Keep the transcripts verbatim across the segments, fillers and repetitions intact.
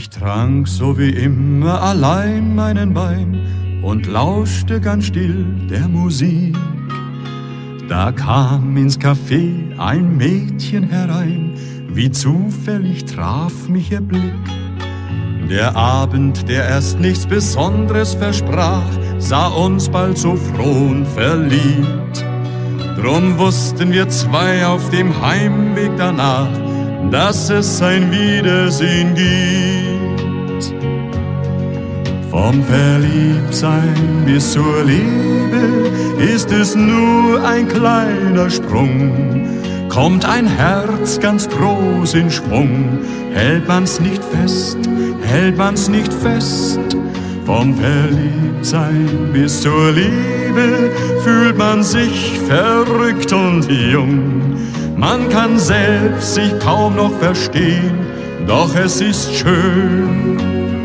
Ich trank so wie immer allein meinen Wein und lauschte ganz still der Musik. Da kam ins Café ein Mädchen herein, wie zufällig traf mich ihr Blick. Der Abend, der erst nichts Besonderes versprach, sah uns bald so froh und verliebt. Drum wussten wir zwei auf dem Heimweg danach, dass es ein Wiedersehen gibt. Vom Verliebtsein bis zur Liebe ist es nur ein kleiner Sprung. Kommt ein Herz ganz groß in Schwung, hält man's nicht fest, hält man's nicht fest. Vom Verliebtsein bis zur Liebe fühlt man sich verrückt und jung. Man kann selbst sich kaum noch verstehen, doch es ist schön.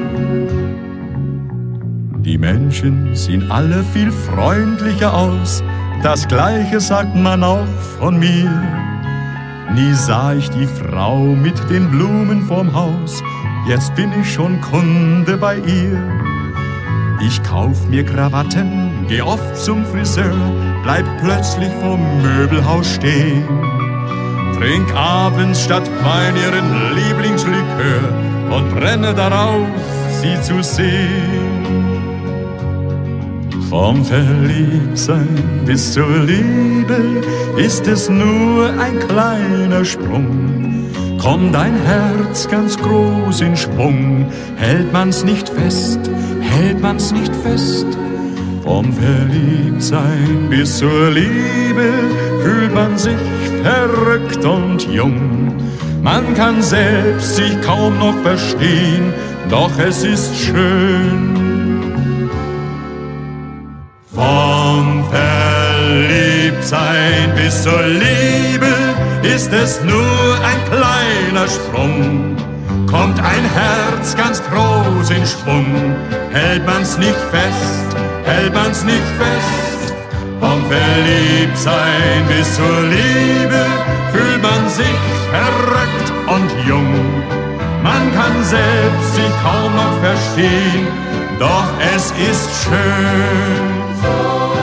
Die Menschen sehen alle viel freundlicher aus, das Gleiche sagt man auch von mir. Nie sah ich die Frau mit den Blumen vorm Haus, jetzt bin ich schon Kunde bei ihr. Ich kauf mir Krawatten, geh oft zum Friseur, bleib plötzlich vorm Möbelhaus stehen. Trink abends statt Wein ihren Lieblingslikör und brenne darauf, sie zu sehen. Vom Verliebtsein bis zur Liebe ist es nur ein kleiner Sprung. Kommt ein Herz ganz groß in Schwung, hält man's nicht fest, hält man's nicht fest. Vom Verliebtsein bis zur Liebe fühlt man sich verrückt und jung. Man kann selbst sich kaum noch verstehen, doch es ist schön. Vom Verliebtsein bis zur Liebe ist es nur ein kleiner Sprung. Kommt ein Herz ganz groß in Schwung, hält man's nicht fest, hält man's nicht fest. Vom Verliebtsein bis zur Liebe fühlt man sich verrückt und jung. Man kann selbst sich kaum noch verstehen, doch es ist schön.